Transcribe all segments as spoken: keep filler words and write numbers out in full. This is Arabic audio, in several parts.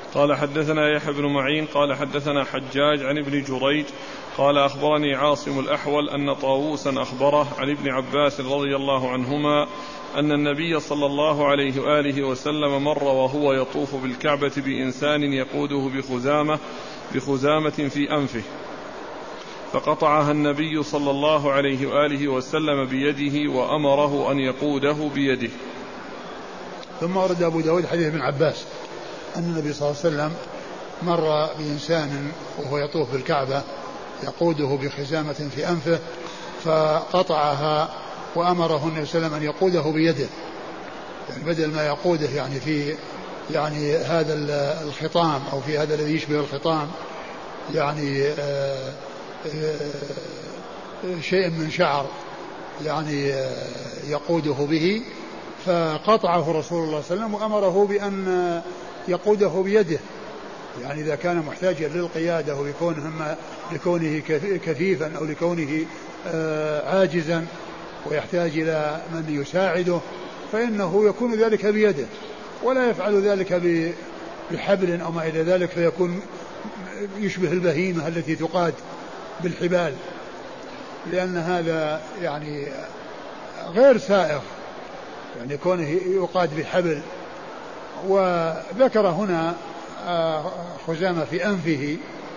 قال حدثنا يحيى بن معين قال حدثنا حجاج عن ابن جريج قال أخبرني عاصم الأحول أن طاووسا أخبره عن ابن عباس رضي الله عنهما أن النبي صلى الله عليه وآله وسلم مر وهو يطوف بالكعبة بإنسان يقوده بخزامة بخزامة في أنفه فقطعها النبي صلى الله عليه وآله وسلم بيده وأمره أن يقوده بيده. ثم ورد أبو داود حديث ابن عباس أن النبي صلى الله عليه وسلم مر بإنسان وهو يطوف بالكعبة يقوده بخزامة في أنفه فقطعها وأمره النبي صلى الله عليه وسلم أن يقوده بيده، يعني بدل ما يقوده يعني في يعني هذا الخطام أو في هذا الذي يشبه الخطام يعني آآ آآ شيء من شعر يعني يقوده به، فقطعه رسول الله صلى الله عليه وسلم وأمره بأن يقوده بيده، يعني إذا كان محتاجا للقيادة ويكون لكونه كفيفا أو لكونه عاجزا ويحتاج إلى من يساعده فإنه يكون ذلك بيده، ولا يفعل ذلك بحبل أو ما إلى ذلك فيكون يشبه البهيمة التي تقاد بالحبال، لأن هذا يعني غير سائغ يعني كونه يقاد بحبل. وذكر هنا خزامة في أنفه،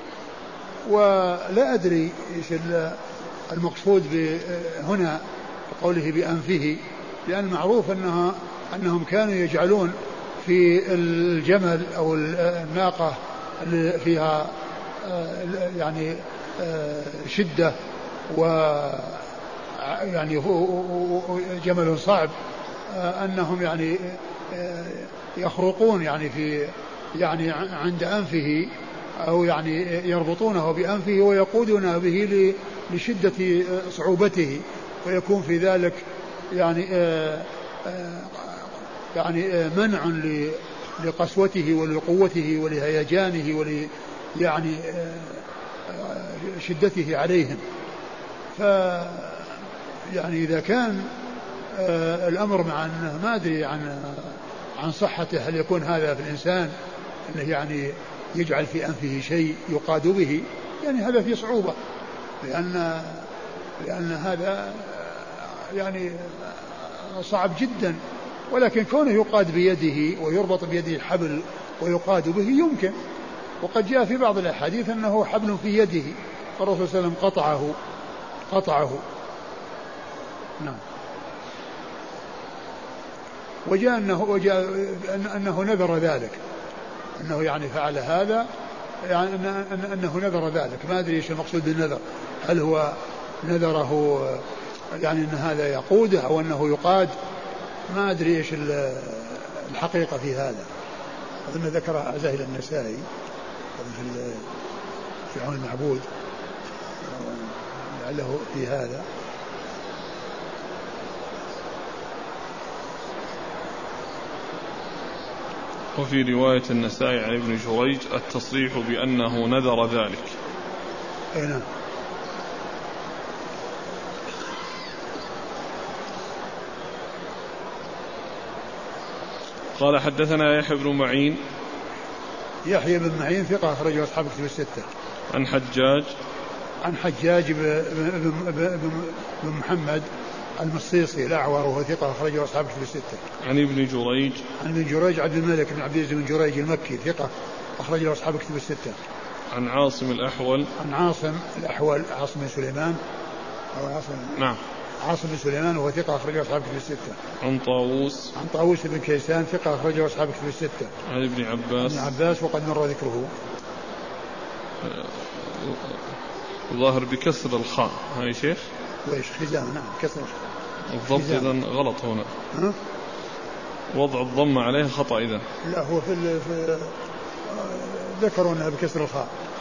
ولا أدري إيش المقصود هنا قوله بأنفه، لأن معروف أنها أنهم كانوا يجعلون في الجمل أو الناقة اللي فيها يعني شدة و يعني جمل صعب أنهم يعني يخرقون يعني في يعني عند أنفه أو يعني يربطونه بأنفه ويقودون به لشدة صعوبته، ويكون في ذلك يعني يعني منع لقسوته ولقوته ولهيجانه ول يعني شدته عليهم. ف يعني إذا كان الأمر مع أنه ما أدري عن عن صحته، هل يكون هذا في الإنسان أنه يعني يجعل في أنفه شيء يقاد به، يعني هذا فيه صعوبة، لأن لأن هذا يعني صعب جدا، ولكن كونه يقاد بيده ويربط بيده الحبل ويقاد به يمكن. وقد جاء في بعض الأحاديث أنه حبل في يده فالرسول صلى الله عليه وسلم قطعه قطعه نعم. وجاء أنه, وجاء أنه نذر ذلك، أنه يعني فعل هذا يعني أنه نذر ذلك. ما أدري إيش المقصود بالنذر، هل هو نذره يعني أن هذا يقوده أو أنه يقاد، ما أدري إيش الحقيقة في هذا. أظن ذكر زاهد النسائي في في عون المعبود لعله في هذا. وفي رواية النسائي عن ابن جريج التصريح بأنه نذر ذلك. أي نعم. قال حدثنا يحيى بن معين يحيى بن معين ثقة أخرجه أصحاب الكتب الستة. عن حجاج عن حجاج بن محمد المصيصي الأعور وهو ثقة أخرجه أصحاب الكتب الستة. عن ابن جريج عن ابن جريج عبد الملك بن عبد العزيز بن جريج المكي ثقة أخرجه أصحاب الكتب الستة. عن عاصم الأحول عن عاصم الأحول عاصم بن سليمان أو عاصم نعم عاصم بن سليمان وهو ثقة أخرجه أصحاب الكتب الستة. عن طاووس عن طاووس بن كيسان ثقة أخرجه أصحاب الكتب الستة. عن ابن عباس ابن عباس وقد مر ذكره. ظاهر بكسر الخاء هاي شيخ وإيش خزامة نعم كسر الضبط إذن غلط هنا. ها؟ وضع الضم عليه خطأ إذن. لا هو في, في ذكروا أنها بكسر الخاء.